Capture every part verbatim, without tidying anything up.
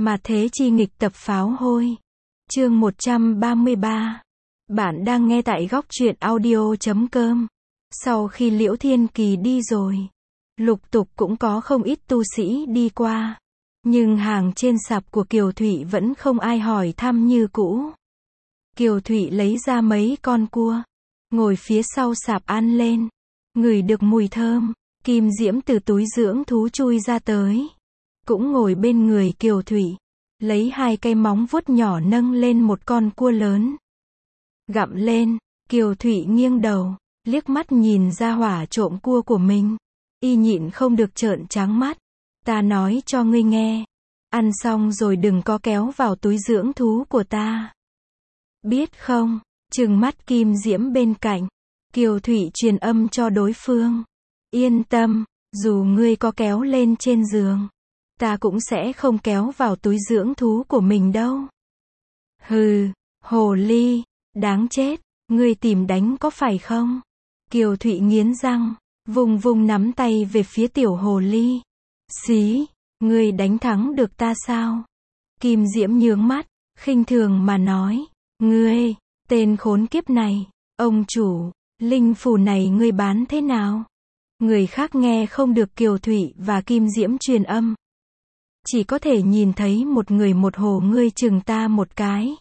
Mà thế chi nghịch tập pháo hôi. Chương một trăm ba mươi ba. Bạn đang nghe tại góc truyện audio chấm com. Sau khi Liễu Thiên Kỳ đi rồi, lục tục cũng có không ít tu sĩ đi qua. Nhưng hàng trên sạp của Kiều Thụy vẫn không ai hỏi thăm như cũ. Kiều Thụy lấy ra mấy con cua, ngồi phía sau sạp ăn lên. Ngửi được mùi thơm, Kim Diễm từ túi dưỡng thú chui ra tới. Cũng ngồi bên người Kiều Thụy, lấy hai cây móng vuốt nhỏ nâng lên một con cua lớn. Gặm lên, Kiều Thụy nghiêng đầu, liếc mắt nhìn ra hỏa trộm cua của mình. Y nhịn không được trợn trắng mắt. Ta nói cho ngươi nghe, ăn xong rồi đừng có kéo vào túi dưỡng thú của ta. Biết không? Trừng mắt Kim Diễm bên cạnh, Kiều Thụy truyền âm cho đối phương. Yên tâm, dù ngươi có kéo lên trên giường, ta cũng sẽ không kéo vào túi dưỡng thú của mình đâu. Hừ, hồ ly, đáng chết, ngươi tìm đánh có phải không? Kiều Thụy nghiến răng, vùng vùng nắm tay về phía tiểu hồ ly. Xí, ngươi đánh thắng được ta sao? Kim Diễm nhướng mắt, khinh thường mà nói. Ngươi, tên khốn kiếp này, ông chủ, linh phù này ngươi bán thế nào? Người khác nghe không được Kiều Thụy và Kim Diễm truyền âm. Chỉ có thể nhìn thấy một người một hồ. Ngươi chừng ta một cái,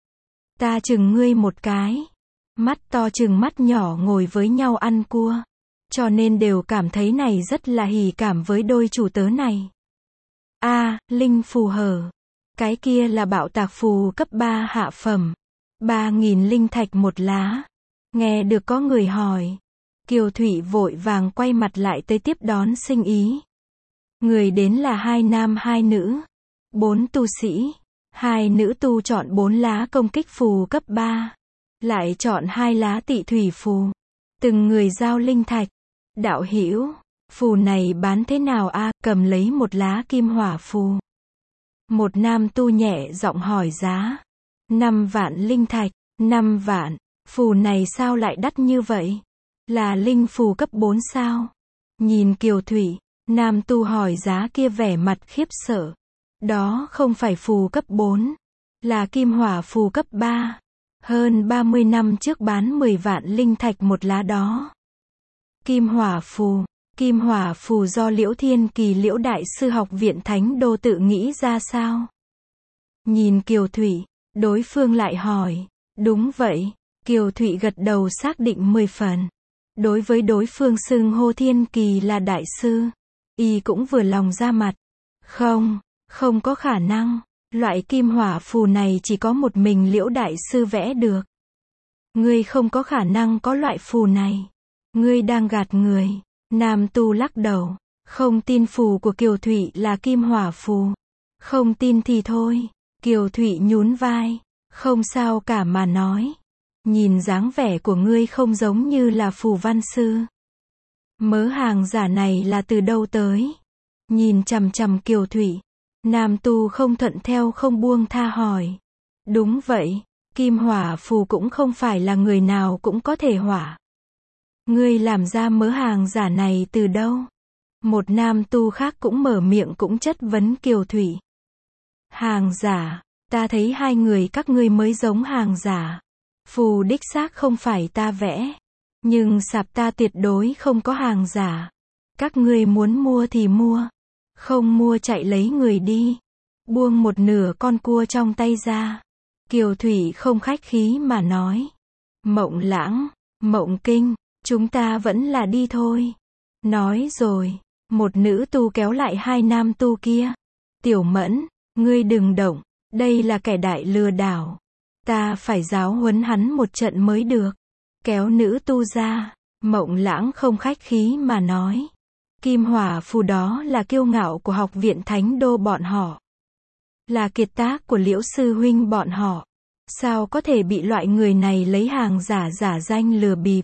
ta chừng ngươi một cái. Mắt to chừng mắt nhỏ ngồi với nhau ăn cua, cho nên đều cảm thấy này rất là hỉ cảm với đôi chủ tớ này. A, à, linh phù hở. Cái kia là bạo tạc phù cấp ba hạ phẩm. ba nghìn linh thạch một lá. Nghe được có người hỏi, Kiều Thụy vội vàng quay mặt lại tới tiếp đón sinh ý. Người đến là hai nam hai nữ, bốn tu sĩ. Hai nữ tu chọn bốn lá công kích phù cấp ba, lại chọn hai lá tị thủy phù. Từng người giao linh thạch. Đạo hữu, phù này bán thế nào a? À? Cầm lấy một lá kim hỏa phù. Một nam tu nhẹ giọng hỏi giá. Năm vạn linh thạch. Năm vạn. Phù này sao lại đắt như vậy? Là linh phù cấp bốn sao? Nhìn Kiều Thụy, nam tu hỏi giá kia vẻ mặt khiếp sợ. Đó không phải phù cấp bốn, là kim hỏa phù cấp ba. Hơn ba mươi năm trước bán mười vạn linh thạch một lá đó. Kim hỏa phù. Kim hỏa phù do Liễu Thiên Kỳ Liễu Đại Sư Học viện Thánh Đô tự nghĩ ra sao? Nhìn Kiều Thụy, đối phương lại hỏi. Đúng vậy. Kiều Thụy gật đầu xác định mười phần. Đối với đối phương xưng hô Thiên Kỳ là đại sư, y cũng vừa lòng ra mặt. Không, không có khả năng. Loại kim hỏa phù này chỉ có một mình Liễu Đại Sư vẽ được. Ngươi không có khả năng có loại phù này. Ngươi đang gạt người. Nam tu lắc đầu. Không tin phù của Kiều Thụy là kim hỏa phù. Không tin thì thôi. Kiều Thụy nhún vai. Không sao cả mà nói. Nhìn dáng vẻ của ngươi không giống như là phù văn sư. Mớ hàng giả này là từ đâu tới? Nhìn chằm chằm Kiều Thụy, nam tu không thuận theo không buông tha hỏi. Đúng vậy, kim hỏa phù cũng không phải là người nào cũng có thể hỏa. Ngươi làm ra mớ hàng giả này từ đâu? Một nam tu khác cũng mở miệng cũng chất vấn Kiều Thụy. Hàng giả, ta thấy hai người các ngươi mới giống hàng giả. Phù đích xác không phải ta vẽ, nhưng sạp ta tuyệt đối không có hàng giả. Các ngươi muốn mua thì mua, không mua chạy lấy người đi. Buông một nửa con cua trong tay ra, Kiều Thụy không khách khí mà nói. Mộng Lãng, Mộng Kinh, chúng ta vẫn là đi thôi. Nói rồi, một nữ tu kéo lại hai nam tu kia. Tiểu Mẫn, ngươi đừng động, đây là kẻ đại lừa đảo. Ta phải giáo huấn hắn một trận mới được. Kéo nữ tu ra, Mộng Lãng không khách khí mà nói. Kim hỏa phù đó là kiêu ngạo của học viện Thánh Đô bọn họ. Là kiệt tác của Liễu Sư Huynh bọn họ. Sao có thể bị loại người này lấy hàng giả giả danh lừa bịp?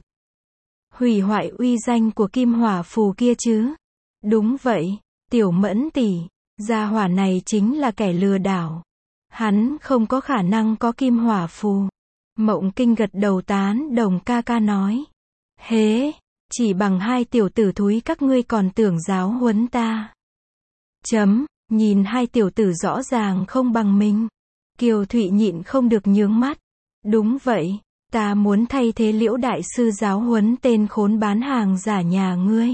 Hủy hoại uy danh của kim hỏa phù kia chứ? Đúng vậy, Tiểu Mẫn tỷ, gia hỏa này chính là kẻ lừa đảo. Hắn không có khả năng có kim hỏa phù. Mộng Kinh gật đầu tán đồng ca ca nói. Hế, chỉ bằng hai tiểu tử thúi các ngươi còn tưởng giáo huấn ta. Chấm, Nhìn hai tiểu tử rõ ràng không bằng mình. Kiều Thụy nhịn không được nhướng mắt. Đúng vậy, ta muốn thay thế Liễu đại sư giáo huấn tên khốn bán hàng giả nhà ngươi.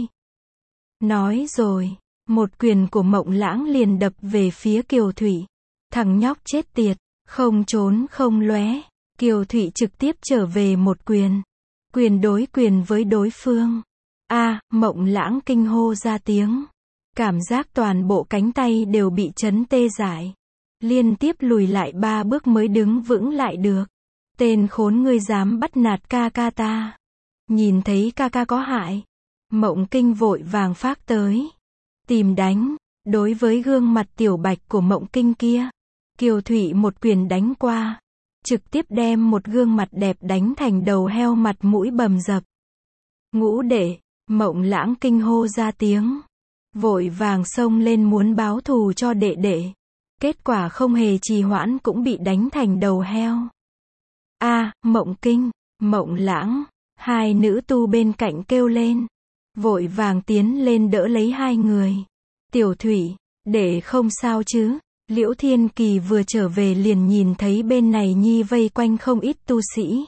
Nói rồi, một quyền của Mộng Lãng liền đập về phía Kiều Thụy. Thằng nhóc chết tiệt, không trốn không lóe. Kiều Thụy trực tiếp trở về một quyền. Quyền đối quyền với đối phương. A, Mộng Lãng kinh hô ra tiếng. Cảm giác toàn bộ cánh tay đều bị chấn tê dại. Liên tiếp lùi lại ba bước mới đứng vững lại được. Tên khốn ngươi dám bắt nạt ca ca ta. Nhìn thấy ca ca có hại. Mộng Kinh vội vàng phác tới. Tìm đánh. Đối với gương mặt tiểu bạch của Mộng Kinh kia, Kiều Thụy một quyền đánh qua. Trực tiếp đem một gương mặt đẹp đánh thành đầu heo mặt mũi bầm dập. Ngũ đệ, Mộng Lãng kinh hô ra tiếng. Vội vàng xông lên muốn báo thù cho đệ đệ. Kết quả không hề trì hoãn cũng bị đánh thành đầu heo. A, Mộng Kinh, Mộng Lãng, hai nữ tu bên cạnh kêu lên. Vội vàng tiến lên đỡ lấy hai người. Tiểu Thụy, để không sao chứ. Liễu Thiên Kỳ vừa trở về liền nhìn thấy bên này nhi vây quanh không ít tu sĩ.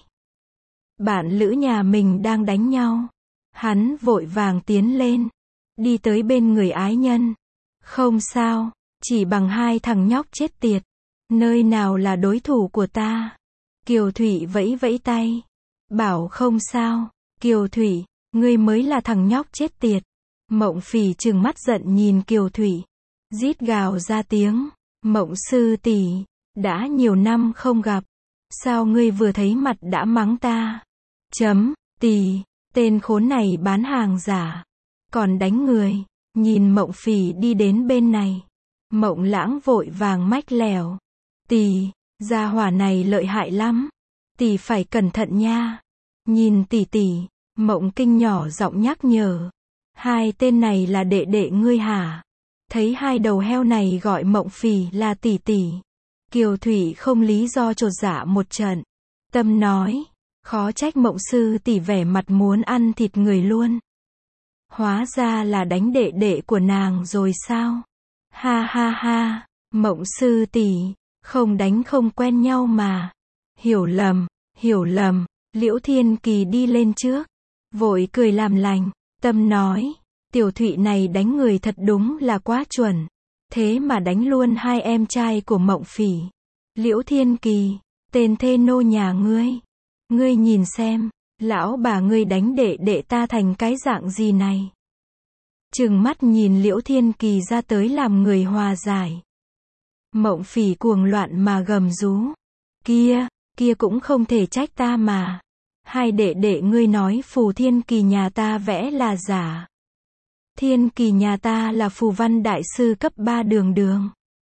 Bạn lữ nhà mình đang đánh nhau. Hắn vội vàng tiến lên. Đi tới bên người ái nhân. Không sao, chỉ bằng hai thằng nhóc chết tiệt. Nơi nào là đối thủ của ta. Kiều Thụy vẫy vẫy tay. Bảo không sao. Kiều Thụy, ngươi mới là thằng nhóc chết tiệt. Mộng Phỉ trừng mắt giận nhìn Kiều Thụy. Rít gào ra tiếng. Mộng sư tỷ, đã nhiều năm không gặp. Sao ngươi vừa thấy mặt đã mắng ta? Chấm, tỷ, tên khốn này bán hàng giả. Còn đánh người. Nhìn Mộng Phỉ đi đến bên này. Mộng Lãng vội vàng mách lèo. Tỷ, gia hỏa này lợi hại lắm. Tỷ phải cẩn thận nha. Nhìn tỷ tỷ, Mộng Kinh nhỏ giọng nhắc nhở. Hai tên này là đệ đệ ngươi hả? Thấy hai đầu heo này gọi Mộng Phỉ là tỷ tỷ. Kiều Thụy không lý do chột dạ một trận. Tâm nói, khó trách Mộng sư tỷ vẻ mặt muốn ăn thịt người luôn. Hóa ra là đánh đệ đệ của nàng rồi sao? Ha ha ha, Mộng sư tỷ, không đánh không quen nhau mà. Hiểu lầm, hiểu lầm. Liễu Thiên Kỳ đi lên trước, vội cười làm lành. Tâm nói, Tiểu Thụy này đánh người thật đúng là quá chuẩn. Thế mà đánh luôn hai em trai của Mộng Phỉ. Liễu Thiên Kỳ, tên thê nô nhà ngươi. Ngươi nhìn xem, lão bà ngươi đánh đệ đệ ta thành cái dạng gì này. Trừng mắt nhìn Liễu Thiên Kỳ ra tới làm người hòa giải. Mộng Phỉ cuồng loạn mà gầm rú. Kia, kia cũng không thể trách ta mà. Hai đệ đệ ngươi nói phù Thiên Kỳ nhà ta vẽ là giả. Thiên Kỳ nhà ta là phù văn đại sư cấp ba đường đường.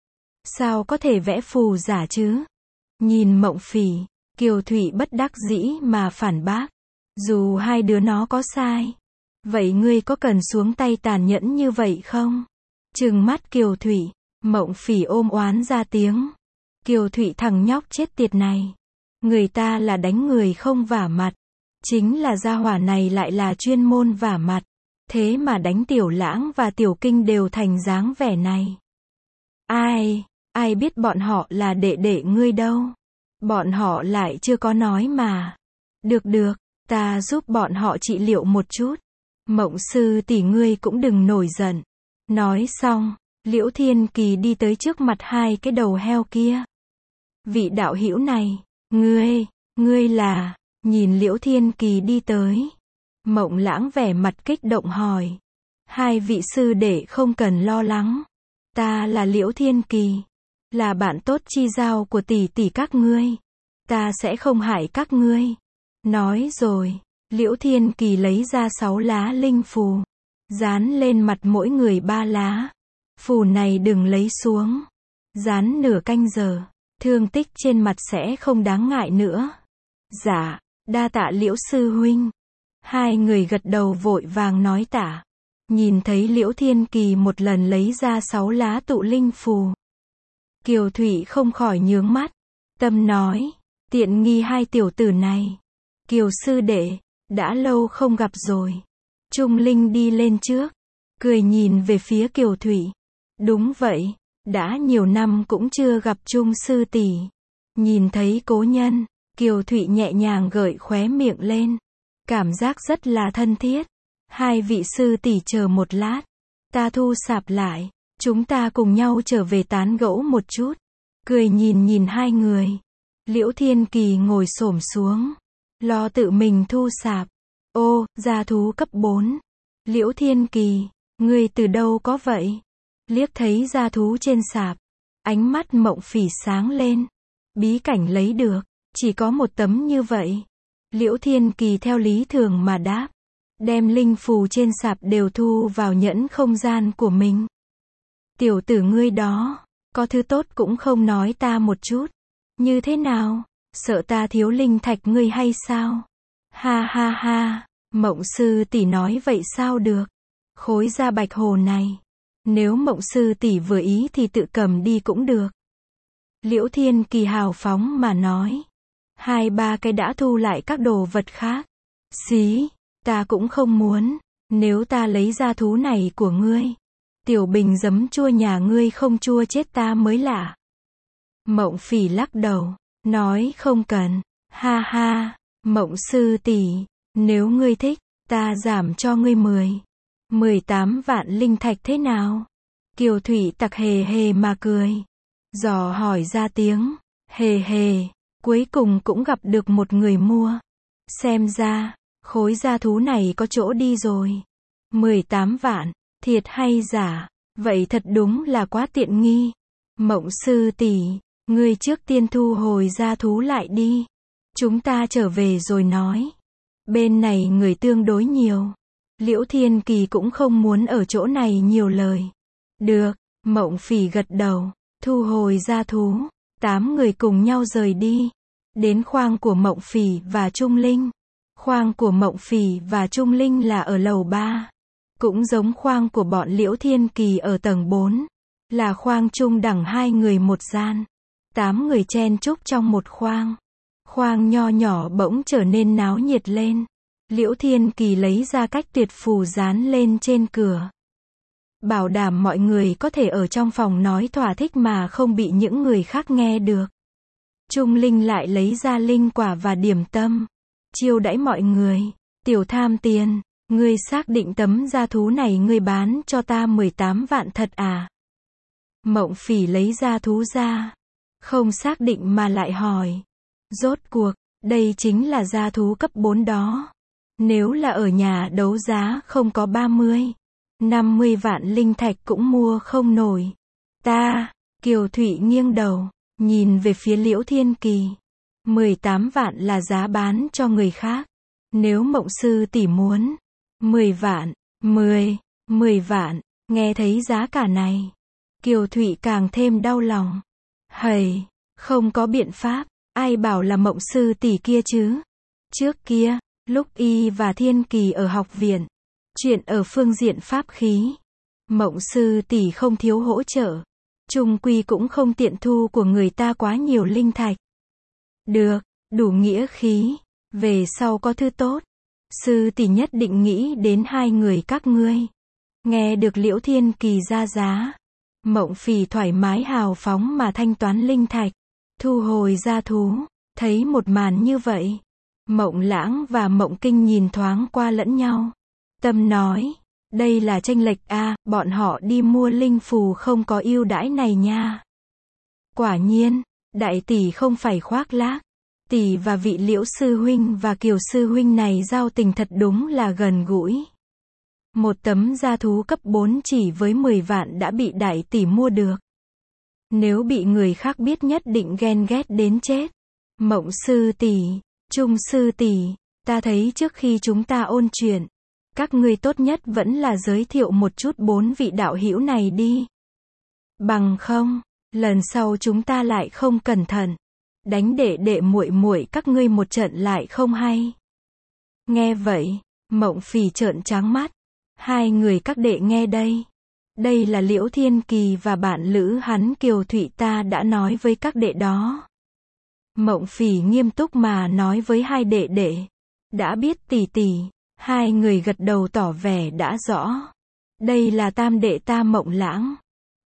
Sao có thể vẽ phù giả chứ? Nhìn Mộng Phỉ, Kiều Thụy bất đắc dĩ mà phản bác. Dù hai đứa nó có sai. Vậy ngươi có cần xuống tay tàn nhẫn như vậy không? Trừng mắt Kiều Thụy, Mộng Phỉ ôm oán ra tiếng. Kiều Thụy thằng nhóc chết tiệt này. Người ta là đánh người không vả mặt. Chính là gia hỏa này lại là chuyên môn vả mặt. Thế mà đánh Tiểu Lãng và Tiểu Kinh đều thành dáng vẻ này. Ai, ai biết bọn họ là đệ đệ ngươi đâu. Bọn họ lại chưa có nói mà. Được được, ta giúp bọn họ trị liệu một chút. Mộng sư tỷ ngươi cũng đừng nổi giận. Nói xong, Liễu Thiên Kỳ đi tới trước mặt hai cái đầu heo kia. Vị đạo hữu này, ngươi, ngươi là, nhìn Liễu Thiên Kỳ đi tới. Mộng Lãng vẻ mặt kích động hỏi. Hai vị sư đệ không cần lo lắng. Ta là Liễu Thiên Kỳ. Là bạn tốt chi giao của tỷ tỷ các ngươi. Ta sẽ không hại các ngươi. Nói rồi, Liễu Thiên Kỳ lấy ra sáu lá linh phù. Dán lên mặt mỗi người ba lá. Phù này đừng lấy xuống. Dán nửa canh giờ. Thương tích trên mặt sẽ không đáng ngại nữa. Dạ, đa tạ Liễu sư huynh. Hai người gật đầu vội vàng nói tạ. Nhìn thấy Liễu Thiên Kỳ một lần lấy ra sáu lá tụ linh phù. Kiều Thụy không khỏi nhướng mắt. Tâm nói, tiện nghi hai tiểu tử này. Kiều sư đệ, đã lâu không gặp rồi. Trung Linh đi lên trước, cười nhìn về phía Kiều Thụy. Đúng vậy, Đã nhiều năm cũng chưa gặp Trung sư tỷ. Nhìn thấy cố nhân, Kiều Thụy nhẹ nhàng gợi khóe miệng lên. Cảm giác rất là thân thiết. Hai vị sư tỷ chờ một lát. Ta thu sạp lại. Chúng ta cùng nhau trở về tán gẫu một chút. Cười nhìn nhìn hai người. Liễu Thiên Kỳ ngồi xổm xuống. Lo tự mình thu sạp. Ô, gia thú cấp bốn. Liễu Thiên Kỳ, ngươi từ đâu có vậy? Liếc thấy gia thú trên sạp. Ánh mắt Mộng Phỉ sáng lên. Bí cảnh lấy được. Chỉ có một tấm như vậy. Liễu Thiên Kỳ theo lý thường mà đáp. Đem linh phù trên sạp đều thu vào nhẫn không gian của mình. Tiểu tử ngươi đó, có thứ tốt cũng không nói ta một chút. Như thế nào? Sợ ta thiếu linh thạch ngươi hay sao? Ha ha ha, Mộng sư tỷ nói vậy sao được? Khối da bạch hồ này. Nếu Mộng sư tỷ vừa ý thì tự cầm đi cũng được. Liễu Thiên Kỳ hào phóng mà nói. Hai ba cái đã thu lại các đồ vật khác. Xí, ta cũng không muốn. Nếu ta lấy ra thú này của ngươi. Tiểu bình giấm chua nhà ngươi không chua chết ta mới lạ. Mộng Phỉ lắc đầu. Nói không cần. Ha ha, Mộng sư tỷ, nếu ngươi thích, ta giảm cho ngươi mười. mười tám vạn linh thạch thế nào? Kiều Thụy tặc hề hề mà cười. Dò hỏi ra tiếng. Hề hề, cuối cùng cũng gặp được một người mua. Xem ra, khối gia thú này có chỗ đi rồi. mười tám vạn, thiệt hay giả? Vậy thật đúng là quá tiện nghi. Mộng sư tỷ, ngươi trước tiên thu hồi gia thú lại đi. Chúng ta trở về rồi nói. Bên này người tương đối nhiều. Liễu Thiên Kỳ cũng không muốn ở chỗ này nhiều lời. Được, Mộng Phỉ gật đầu, thu hồi gia thú. Tám người cùng nhau rời đi. Đến khoang của Mộng Phỉ và Trung Linh. Khoang của Mộng Phỉ và Trung Linh là ở lầu ba. Cũng giống khoang của bọn Liễu Thiên Kỳ ở tầng bốn. Là khoang chung đẳng hai người một gian. Tám người chen chúc trong một khoang. Khoang nho nhỏ bỗng trở nên náo nhiệt lên. Liễu Thiên Kỳ lấy ra cách tuyệt phù dán lên trên cửa. Bảo đảm mọi người có thể ở trong phòng nói thỏa thích mà không bị những người khác nghe được. Trung Linh lại lấy ra linh quả và điểm tâm. Chiêu đãi mọi người. Tiểu tham tiền, ngươi xác định tấm gia thú này ngươi bán cho ta mười tám vạn thật à? Mộng Phỉ lấy gia thú ra. Không xác định mà lại hỏi. Rốt cuộc, đây chính là gia thú cấp bốn đó. Nếu là ở nhà đấu giá không có ba mươi, năm mươi vạn linh thạch cũng mua không nổi. Ta, Kiều Thụy nghiêng đầu, nhìn về phía Liễu Thiên Kỳ. mười tám vạn là giá bán cho người khác. Nếu Mộng sư tỷ muốn, mười vạn, mười, mười vạn, nghe thấy giá cả này. Kiều Thụy càng thêm đau lòng. Hầy, không có biện pháp, ai bảo là Mộng sư tỷ kia chứ? Trước kia, lúc y và Thiên Kỳ ở học viện, chuyện ở phương diện pháp khí, Mộng sư tỷ không thiếu hỗ trợ. Chung quy cũng không tiện thu của người ta quá nhiều linh thạch. Được, đủ nghĩa khí, về sau có thứ tốt. Sư tỷ nhất định nghĩ đến hai người các ngươi. Nghe được Liễu Thiên Kỳ ra giá. Mộng Phỉ thoải mái hào phóng mà thanh toán linh thạch. Thu hồi gia thú, thấy một màn như vậy. Mộng Lãng và Mộng Kinh nhìn thoáng qua lẫn nhau. Tâm nói, đây là chênh lệch a, bọn họ đi mua linh phù không có ưu đãi này nha. Quả nhiên, đại tỷ không phải khoác lác. Tỷ và vị Liễu sư huynh và Kiều sư huynh này giao tình thật đúng là gần gũi. Một tấm gia thú cấp bốn chỉ với mười vạn đã bị đại tỷ mua được. Nếu bị người khác biết nhất định ghen ghét đến chết. Mộng sư tỷ, Trung sư tỷ, ta thấy trước khi chúng ta ôn chuyện, các ngươi tốt nhất vẫn là giới thiệu một chút bốn vị đạo hữu này đi. Bằng không, lần sau chúng ta lại không cẩn thận, đánh đệ đệ muội muội các ngươi một trận lại không hay. Nghe vậy, Mộng Phỉ trợn trắng mắt. Hai người các đệ nghe đây. Đây là Liễu Thiên Kỳ và bạn lữ hắn Kiều Thụy, ta đã nói với các đệ đó. Mộng Phỉ nghiêm túc mà nói với hai đệ đệ. Đã biết tỷ tỷ. Hai người gật đầu tỏ vẻ đã rõ. Đây là tam đệ ta Mộng Lãng.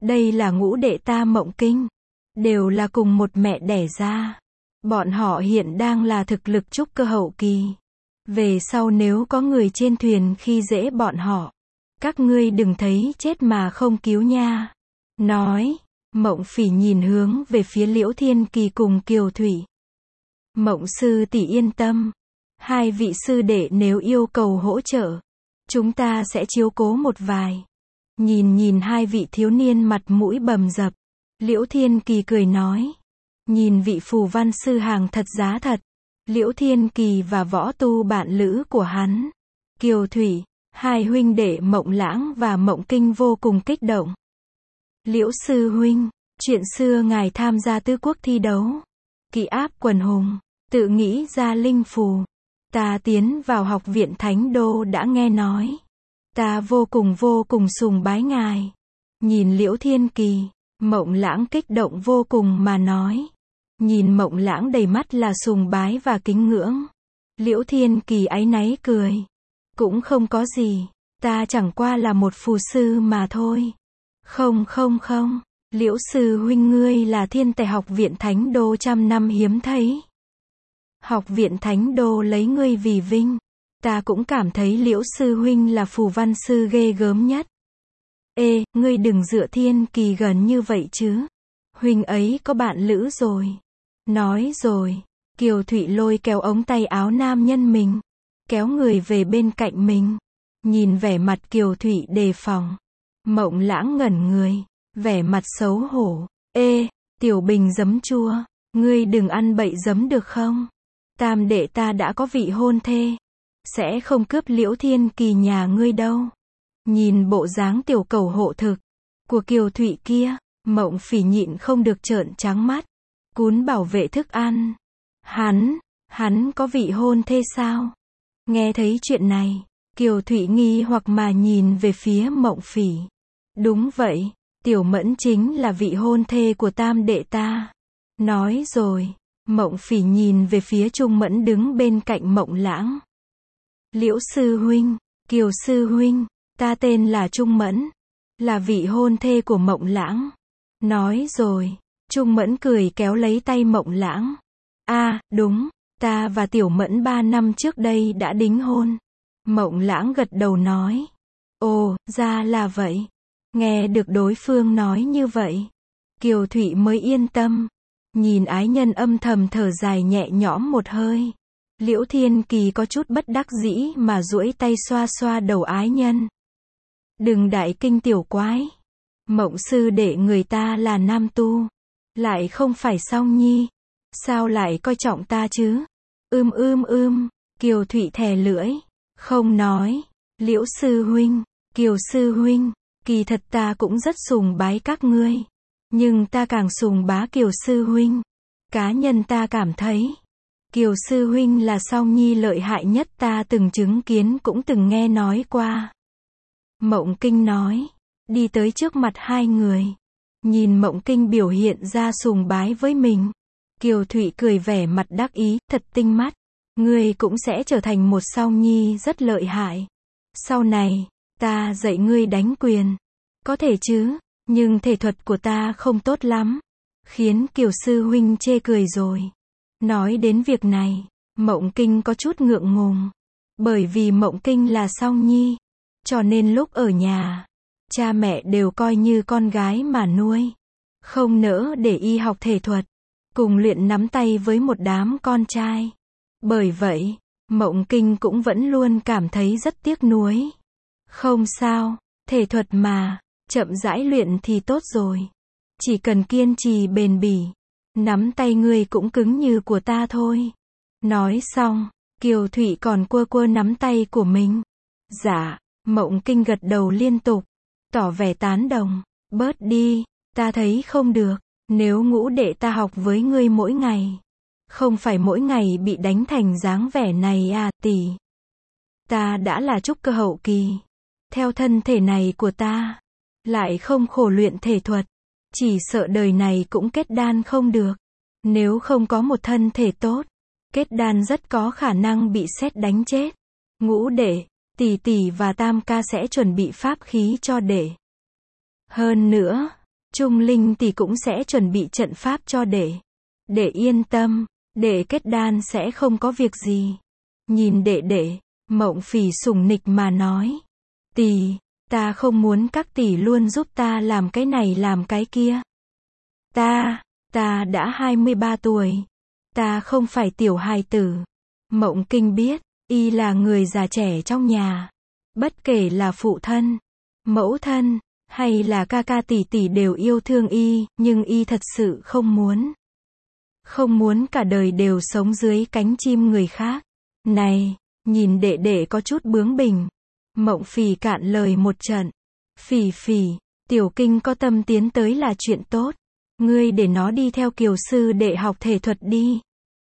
Đây là ngũ đệ ta Mộng Kinh. Đều là cùng một mẹ đẻ ra. Bọn họ hiện đang là thực lực trúc cơ hậu kỳ. Về sau nếu có người trên thuyền khi dễ bọn họ, các ngươi đừng thấy chết mà không cứu nha. Nói, Mộng Phỉ nhìn hướng về phía Liễu Thiên Kỳ cùng Kiều Thủy. Mộng sư tỷ yên tâm. Hai vị sư đệ nếu yêu cầu hỗ trợ, chúng ta sẽ chiếu cố một vài. Nhìn nhìn hai vị thiếu niên mặt mũi bầm dập, Liễu Thiên Kỳ cười nói. Nhìn vị phù văn sư hàng thật giá thật. Liễu Thiên Kỳ và võ tu bạn lữ của hắn, Kiều Thủy, hai huynh đệ Mộng Lãng và Mộng Kinh vô cùng kích động. Liễu sư huynh, chuyện xưa ngài tham gia tứ quốc thi đấu, kỵ áp quần hùng, tự nghĩ ra linh phù. Ta tiến vào học viện Thánh Đô đã nghe nói. Ta vô cùng vô cùng sùng bái ngài. Nhìn Liễu Thiên Kỳ, Mộng Lãng kích động vô cùng mà nói. Nhìn Mộng Lãng đầy mắt là sùng bái và kính ngưỡng. Liễu Thiên Kỳ áy náy cười. Cũng không có gì, ta chẳng qua là một phù sư mà thôi. Không không không, Liễu sư huynh ngươi là thiên tài học viện Thánh Đô trăm năm hiếm thấy. Học viện Thánh Đô lấy ngươi vì vinh. Ta cũng cảm thấy Liễu sư huynh là phù văn sư ghê gớm nhất. Ê, ngươi đừng dựa Thiên Kỳ gần như vậy chứ. Huynh ấy có bạn lữ rồi. Nói rồi, Kiều Thụy lôi kéo ống tay áo nam nhân mình, kéo người về bên cạnh mình. Nhìn vẻ mặt Kiều Thụy đề phòng, Mộng Lãng ngẩn người, vẻ mặt xấu hổ. Ê, tiểu bình giấm chua, ngươi đừng ăn bậy giấm được không? Tam đệ ta đã có vị hôn thê, sẽ không cướp Liễu Thiên Kỳ nhà ngươi đâu. Nhìn bộ dáng tiểu cầu hộ thực của Kiều Thụy kia, Mộng Phỉ nhịn không được trợn trắng mắt. Cún bảo vệ thức ăn. Hắn, hắn có vị hôn thê sao? Nghe thấy chuyện này, Kiều Thụy nghi hoặc mà nhìn về phía Mộng Phỉ. Đúng vậy, Tiểu Mẫn chính là vị hôn thê của tam đệ ta. Nói rồi, Mộng Phỉ nhìn về phía Trung Mẫn đứng bên cạnh Mộng Lãng. Liễu sư huynh, Kiều sư huynh, ta tên là Trung Mẫn, là vị hôn thê của Mộng Lãng. Nói rồi, Trung Mẫn cười kéo lấy tay Mộng Lãng. A, à, đúng, ta và Tiểu Mẫn ba năm trước đây đã đính hôn. Mộng Lãng gật đầu nói. Ồ, ra là vậy. Nghe được đối phương nói như vậy, Kiều Thụy mới yên tâm. Nhìn ái nhân âm thầm thở dài nhẹ nhõm một hơi. Liễu Thiên Kỳ có chút bất đắc dĩ mà duỗi tay xoa xoa đầu ái nhân. Đừng đại kinh tiểu quái. Mộng sư đệ người ta là nam tu, lại không phải song nhi. Sao lại coi trọng ta chứ? Ưm ưm ưm, Kiều Thụy thè lưỡi, không nói. Liễu sư huynh, Kiều sư huynh, kỳ thật ta cũng rất sùng bái các ngươi. Nhưng ta càng sùng bá Kiều sư huynh. Cá nhân ta cảm thấy, Kiều sư huynh là song nhi lợi hại nhất ta từng chứng kiến cũng từng nghe nói qua. Mộng Kinh nói, đi tới trước mặt hai người. Nhìn Mộng Kinh biểu hiện ra sùng bái với mình. Kiều Thụy cười vẻ mặt đắc ý, thật tinh mắt. Ngươi cũng sẽ trở thành một song nhi rất lợi hại. Sau này, ta dạy ngươi đánh quyền. Có thể chứ, nhưng thể thuật của ta không tốt lắm. Khiến Kiều sư huynh chê cười rồi. Nói đến việc này, Mộng Kinh có chút ngượng ngùng. Bởi vì Mộng Kinh là song nhi, cho nên lúc ở nhà, cha mẹ đều coi như con gái mà nuôi. Không nỡ để y học thể thuật, cùng luyện nắm tay với một đám con trai. Bởi vậy, Mộng Kinh cũng vẫn luôn cảm thấy rất tiếc nuối. Không sao, thể thuật mà, chậm rãi luyện thì tốt rồi. Chỉ cần kiên trì bền bỉ, nắm tay ngươi cũng cứng như của ta thôi. Nói xong, Kiều Thụy còn quơ quơ nắm tay của mình. Dạ, Mộng Kinh gật đầu liên tục, tỏ vẻ tán đồng. Bớt đi, ta thấy không được, nếu ngũ đệ ta học với ngươi mỗi ngày. Không phải mỗi ngày bị đánh thành dáng vẻ này à tỷ. Ta đã là trúc cơ hậu kỳ. Theo thân thể này của ta, lại không khổ luyện thể thuật. Chỉ sợ đời này cũng kết đan không được. Nếu không có một thân thể tốt, kết đan rất có khả năng bị sét đánh chết. Ngũ đệ, tỷ tỷ và tam ca sẽ chuẩn bị pháp khí cho đệ. Hơn nữa, Trung Linh thì cũng sẽ chuẩn bị trận pháp cho đệ. Đệ yên tâm, đệ kết đan sẽ không có việc gì. Nhìn đệ đệ, Mộng Phỉ sủng nịch mà nói. Tỷ, ta không muốn các tỷ luôn giúp ta làm cái này làm cái kia. Ta, ta đã hai mươi ba tuổi. Ta không phải tiểu hài tử. Mộng Kinh biết, y là người già trẻ trong nhà. Bất kể là phụ thân, mẫu thân, hay là ca ca tỷ tỷ đều yêu thương y, nhưng y thật sự không muốn. Không muốn cả đời đều sống dưới cánh chim người khác. Này, nhìn đệ đệ có chút bướng bỉnh. Mộng Phỉ cạn lời một trận. Phỉ Phỉ, Tiểu Kinh có tâm tiến tới là chuyện tốt. Ngươi để nó đi theo Kiều sư đệ học thể thuật đi.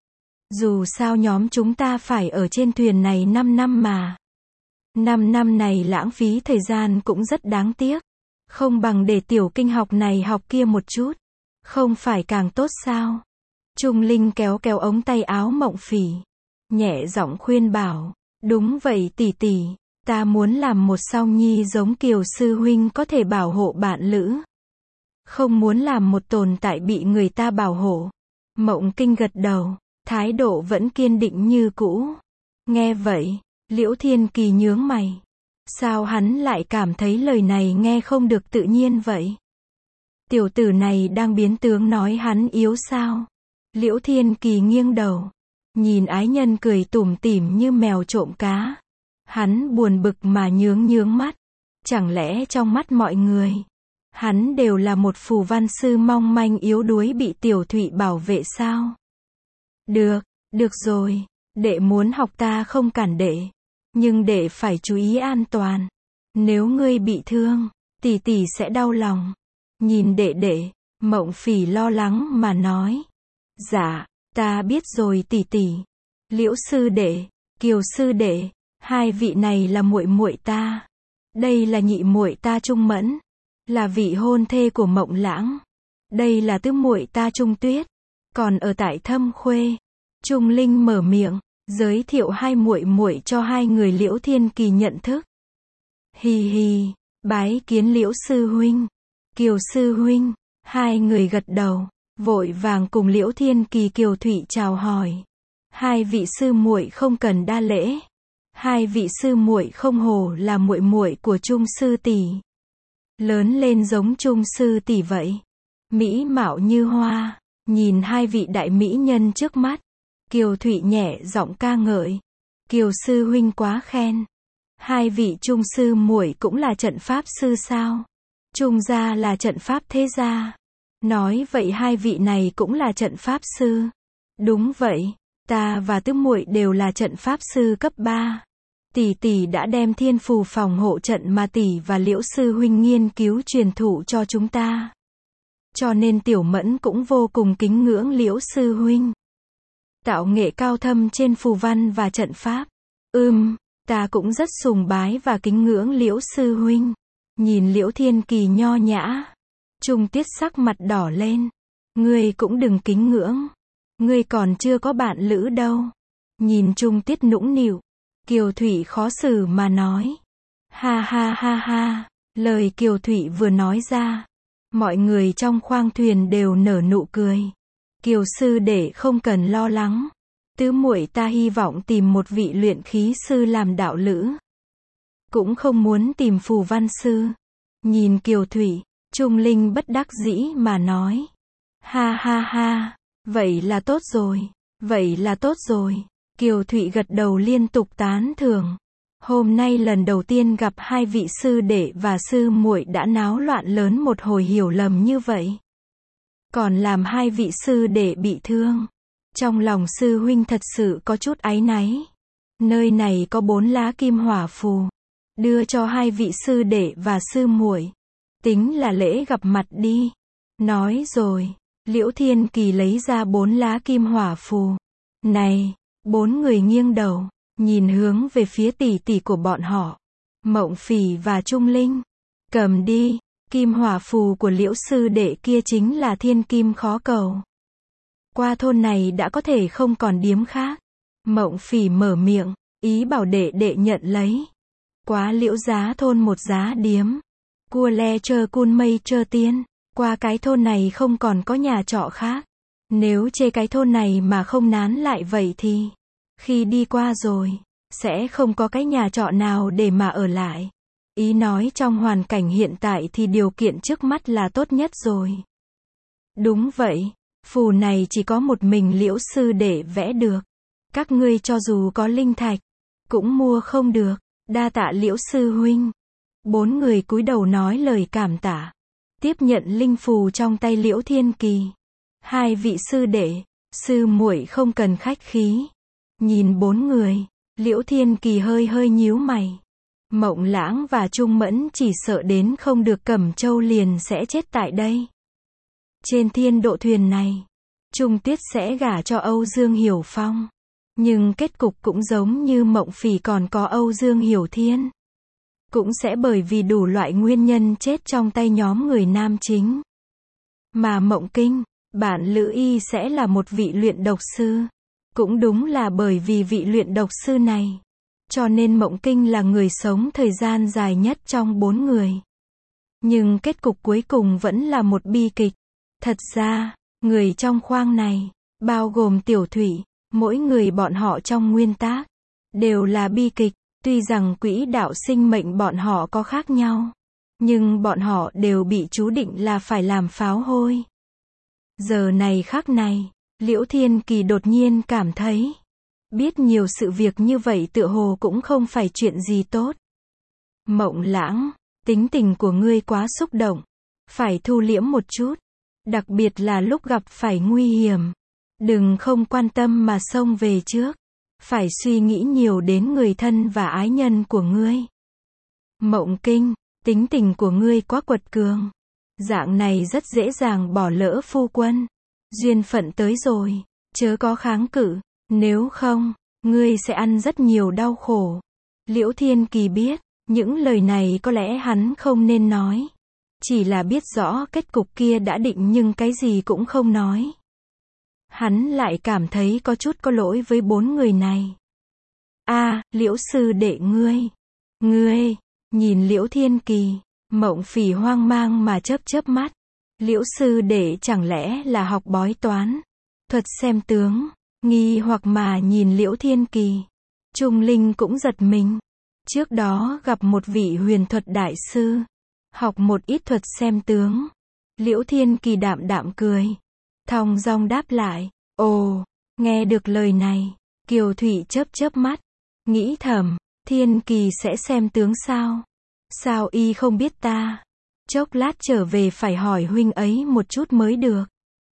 Dù sao nhóm chúng ta phải ở trên thuyền này năm năm mà. năm năm này lãng phí thời gian cũng rất đáng tiếc. Không bằng để Tiểu Kinh học này học kia một chút. Không phải càng tốt sao? Trung Linh kéo kéo ống tay áo Mộng Phỉ. Nhẹ giọng khuyên bảo. Đúng vậy tỷ tỷ. Ta muốn làm một song nhi giống Kiều sư huynh có thể bảo hộ bạn lữ. Không muốn làm một tồn tại bị người ta bảo hộ. Mộng Kinh gật đầu. Thái độ vẫn kiên định như cũ. Nghe vậy, Liễu Thiên Kỳ nhướng mày. Sao hắn lại cảm thấy lời này nghe không được tự nhiên vậy? Tiểu tử này đang biến tướng nói hắn yếu sao? Liễu Thiên Kỳ nghiêng đầu. Nhìn ái nhân cười tủm tỉm như mèo trộm cá. Hắn buồn bực mà nhướng nhướng mắt. Chẳng lẽ trong mắt mọi người, hắn đều là một phù văn sư mong manh yếu đuối bị Tiểu Thụy bảo vệ sao? Được, được rồi. Đệ muốn học ta không cản đệ. Nhưng đệ phải chú ý an toàn. Nếu ngươi bị thương, tỷ tỷ sẽ đau lòng. Nhìn đệ đệ, Mộng Phỉ lo lắng mà nói. Dạ, ta biết rồi tỷ tỷ. Liễu sư đệ, Kiều sư đệ, hai vị này là muội muội ta. Đây là nhị muội ta Trung Mẫn, là vị hôn thê của Mộng Lãng. Đây là tứ muội ta Trung Tuyết, còn ở tại Thâm Khuê. Trung Linh mở miệng, giới thiệu hai muội muội cho hai người Liễu Thiên Kỳ nhận thức. Hì hì, bái kiến Liễu sư huynh, Kiều sư huynh. Hai người gật đầu, vội vàng cùng Liễu Thiên Kỳ Kiều Thụy chào hỏi. Hai vị sư muội không cần đa lễ. Hai vị sư muội không hổ là muội muội của Trung sư tỷ. Lớn lên giống Trung sư tỷ vậy. Mỹ mạo như hoa. Nhìn hai vị đại mỹ nhân trước mắt, Kiều Thụy nhẹ giọng ca ngợi. Kiều sư huynh quá khen. Hai vị Trung sư muội cũng là trận pháp sư sao? Trung gia là trận pháp thế gia. Nói vậy hai vị này cũng là trận pháp sư. Đúng vậy, ta và tứ muội đều là trận pháp sư cấp ba. Tỷ tỷ đã đem thiên phù phòng hộ trận mà tỷ và Liễu sư huynh nghiên cứu truyền thụ cho chúng ta. Cho nên Tiểu Mẫn cũng vô cùng kính ngưỡng Liễu sư huynh. Tạo nghệ cao thâm trên phù văn và trận pháp. Ừm, ta cũng rất sùng bái và kính ngưỡng Liễu sư huynh. Nhìn Liễu Thiên Kỳ nho nhã, Trung Tiết sắc mặt đỏ lên. Ngươi cũng đừng kính ngưỡng. Ngươi còn chưa có bạn lữ đâu. Nhìn Trung Tiết nũng nịu, Kiều Thụy khó xử mà nói. Ha ha ha ha, lời Kiều Thụy vừa nói ra, mọi người trong khoang thuyền đều nở nụ cười. Kiều sư đệ không cần lo lắng. Tứ muội ta hy vọng tìm một vị luyện khí sư làm đạo lữ. Cũng không muốn tìm phù văn sư. Nhìn Kiều Thụy, Trung Linh bất đắc dĩ mà nói. Ha ha ha, vậy là tốt rồi, vậy là tốt rồi. Kiều Thụy gật đầu liên tục tán thưởng. Hôm nay lần đầu tiên gặp hai vị sư đệ và sư muội đã náo loạn lớn một hồi hiểu lầm như vậy. Còn làm hai vị sư đệ bị thương. Trong lòng sư huynh thật sự có chút áy náy. Nơi này có bốn lá kim hỏa phù. Đưa cho hai vị sư đệ và sư muội. Tính là lễ gặp mặt đi. Nói rồi, Liễu Thiên Kỳ lấy ra bốn lá kim hỏa phù. Này, bốn người nghiêng đầu, nhìn hướng về phía tỷ tỷ của bọn họ. Mộng Phỉ và Trung Linh. Cầm đi, kim hỏa phù của Liễu sư đệ kia chính là thiên kim khó cầu. Qua thôn này đã có thể không còn điếm khác. Mộng Phỉ mở miệng, ý bảo đệ đệ nhận lấy. Quá Liễu giá thôn một giá điếm. Cua le chơ cun mây chơ tiên. qua cái thôn này không còn có nhà trọ khác. Nếu chê cái thôn này mà không nán lại vậy thì, khi đi qua rồi, sẽ không có cái nhà trọ nào để mà ở lại. Ý nói trong hoàn cảnh hiện tại thì điều kiện trước mắt là tốt nhất rồi. Đúng vậy, phù này chỉ có một mình Liễu sư để vẽ được. Các ngươi cho dù có linh thạch, cũng mua không được. Đa tạ Liễu sư huynh. Bốn người cúi đầu nói lời cảm tạ. Tiếp nhận linh phù trong tay Liễu Thiên Kỳ. Hai vị sư đệ, sư muội không cần khách khí. Nhìn bốn người, Liễu Thiên Kỳ hơi hơi nhíu mày. Mộng Lãng và Trung Mẫn chỉ sợ đến không được Cẩm Châu liền sẽ chết tại đây. Trên thiên độ thuyền này, Trung Tuyết sẽ gả cho Âu Dương Hiểu Phong. Nhưng kết cục cũng giống như Mộng Phỉ còn có Âu Dương Hiểu Thiên. Cũng sẽ bởi vì đủ loại nguyên nhân chết trong tay nhóm người nam chính. Mà Mộng Kinh, bạn Lữ Y sẽ là một vị luyện độc sư. Cũng đúng là bởi vì vị luyện độc sư này, cho nên Mộng Kinh là người sống thời gian dài nhất trong bốn người. Nhưng kết cục cuối cùng vẫn là một bi kịch. Thật ra, người trong khoang này, bao gồm Tiểu Thủy, mỗi người bọn họ trong nguyên tác, đều là bi kịch. Tuy rằng quỹ đạo sinh mệnh bọn họ có khác nhau, nhưng bọn họ đều bị chú định là phải làm pháo hôi. Giờ này khắc này, Liễu Thiên Kỳ đột nhiên cảm thấy, biết nhiều sự việc như vậy tựa hồ cũng không phải chuyện gì tốt. Mộng Lãng, tính tình của ngươi quá xúc động, phải thu liễm một chút, đặc biệt là lúc gặp phải nguy hiểm. Đừng không quan tâm mà xông về trước, phải suy nghĩ nhiều đến người thân và ái nhân của ngươi. Mộng Kinh, tính tình của ngươi quá quật cường, dạng này rất dễ dàng bỏ lỡ phu quân. Duyên phận tới rồi, chớ có kháng cự, nếu không, ngươi sẽ ăn rất nhiều đau khổ. Liễu Thiên Kỳ biết, những lời này có lẽ hắn không nên nói. Chỉ là biết rõ kết cục kia đã định nhưng cái gì cũng không nói. Hắn lại cảm thấy có chút có lỗi với bốn người này. A, Liễu sư đệ ngươi. Ngươi, nhìn Liễu Thiên Kỳ, Mộng Phỉ hoang mang mà chớp chớp mắt. Liễu sư đệ chẳng lẽ là học bói toán, thuật xem tướng, nghi hoặc mà nhìn Liễu Thiên Kỳ. Trung Linh cũng giật mình. Trước đó gặp một vị huyền thuật đại sư, học một ít thuật xem tướng. Liễu Thiên Kỳ đạm đạm cười, thong dong đáp lại. Ồ, nghe được lời này, Kiều Thụy chớp chớp mắt, nghĩ thầm, Thiên Kỳ sẽ xem tướng sao? Sao y không biết ta? Chốc lát trở về phải hỏi huynh ấy một chút mới được.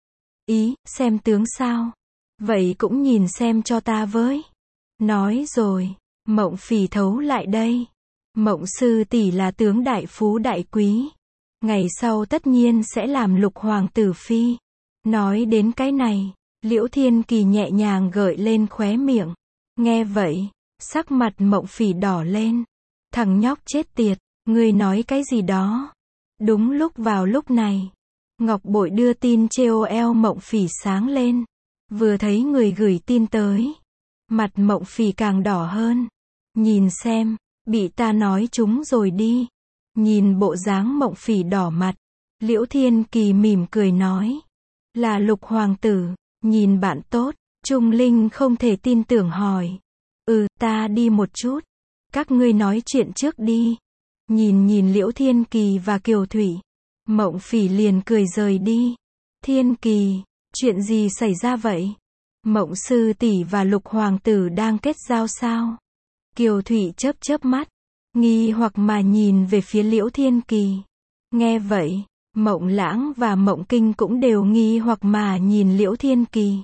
Ý, xem tướng sao? Vậy cũng nhìn xem cho ta với. Nói rồi, Mộng Phỉ thấu lại đây. Mộng sư tỷ là tướng đại phú đại quý. Ngày sau tất nhiên sẽ làm lục hoàng tử phi. Nói đến cái này, Liễu Thiên Kỳ nhẹ nhàng gợi lên khóe miệng. Nghe vậy, sắc mặt Mộng Phỉ đỏ lên. Thằng nhóc chết tiệt, ngươi nói cái gì đó? Đúng lúc vào lúc này, Ngọc Bội đưa tin trên ô lờ Mộng Phỉ sáng lên. Vừa thấy người gửi tin tới, mặt Mộng Phỉ càng đỏ hơn. Nhìn xem, bị ta nói trúng rồi đi. Nhìn bộ dáng Mộng Phỉ đỏ mặt, Liễu Thiên Kỳ mỉm cười nói, là lục hoàng tử. Nhìn bạn tốt, Trung Linh không thể tin tưởng hỏi, ừ, ta đi một chút, các ngươi nói chuyện trước đi. Nhìn nhìn Liễu Thiên Kỳ và Kiều Thủy, Mộng Phỉ liền cười rời đi. Thiên Kỳ, chuyện gì xảy ra vậy? Mộng sư tỷ và lục hoàng tử đang kết giao sao? Kiều Thủy chớp chớp mắt, nghi hoặc mà nhìn về phía Liễu Thiên Kỳ. Nghe vậy, Mộng Lãng và Mộng Kinh cũng đều nghi hoặc mà nhìn Liễu Thiên Kỳ.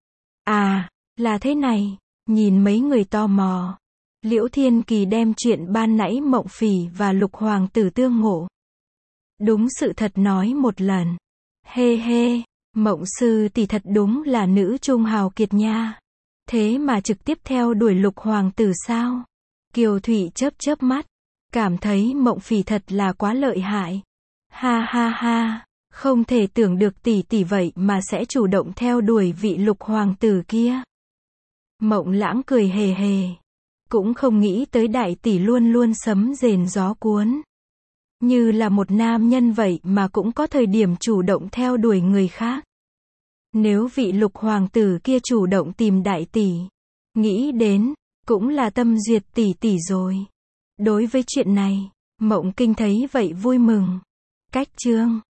À, là thế này, nhìn mấy người tò mò. Liễu Thiên Kỳ đem chuyện ban nãy Mộng Phỉ và lục hoàng tử tương ngộ. Đúng sự thật nói một lần. Hê hê, Mộng sư tỷ thật đúng là nữ trung hào kiệt nha. Thế mà trực tiếp theo đuổi lục hoàng tử sao? Kiều Thụy chớp chớp mắt, cảm thấy Mộng Phỉ thật là quá lợi hại. Ha ha ha, không thể tưởng được tỷ tỷ vậy mà sẽ chủ động theo đuổi vị lục hoàng tử kia. Mộng Lãng cười hề hề, cũng không nghĩ tới đại tỷ luôn luôn sấm rền gió cuốn. Như là một nam nhân vậy mà cũng có thời điểm chủ động theo đuổi người khác. Nếu vị lục hoàng tử kia chủ động tìm đại tỷ, nghĩ đến, cũng là tâm duyệt tỷ tỷ rồi. Đối với chuyện này, Mộng Kinh thấy vậy vui mừng. Cách chương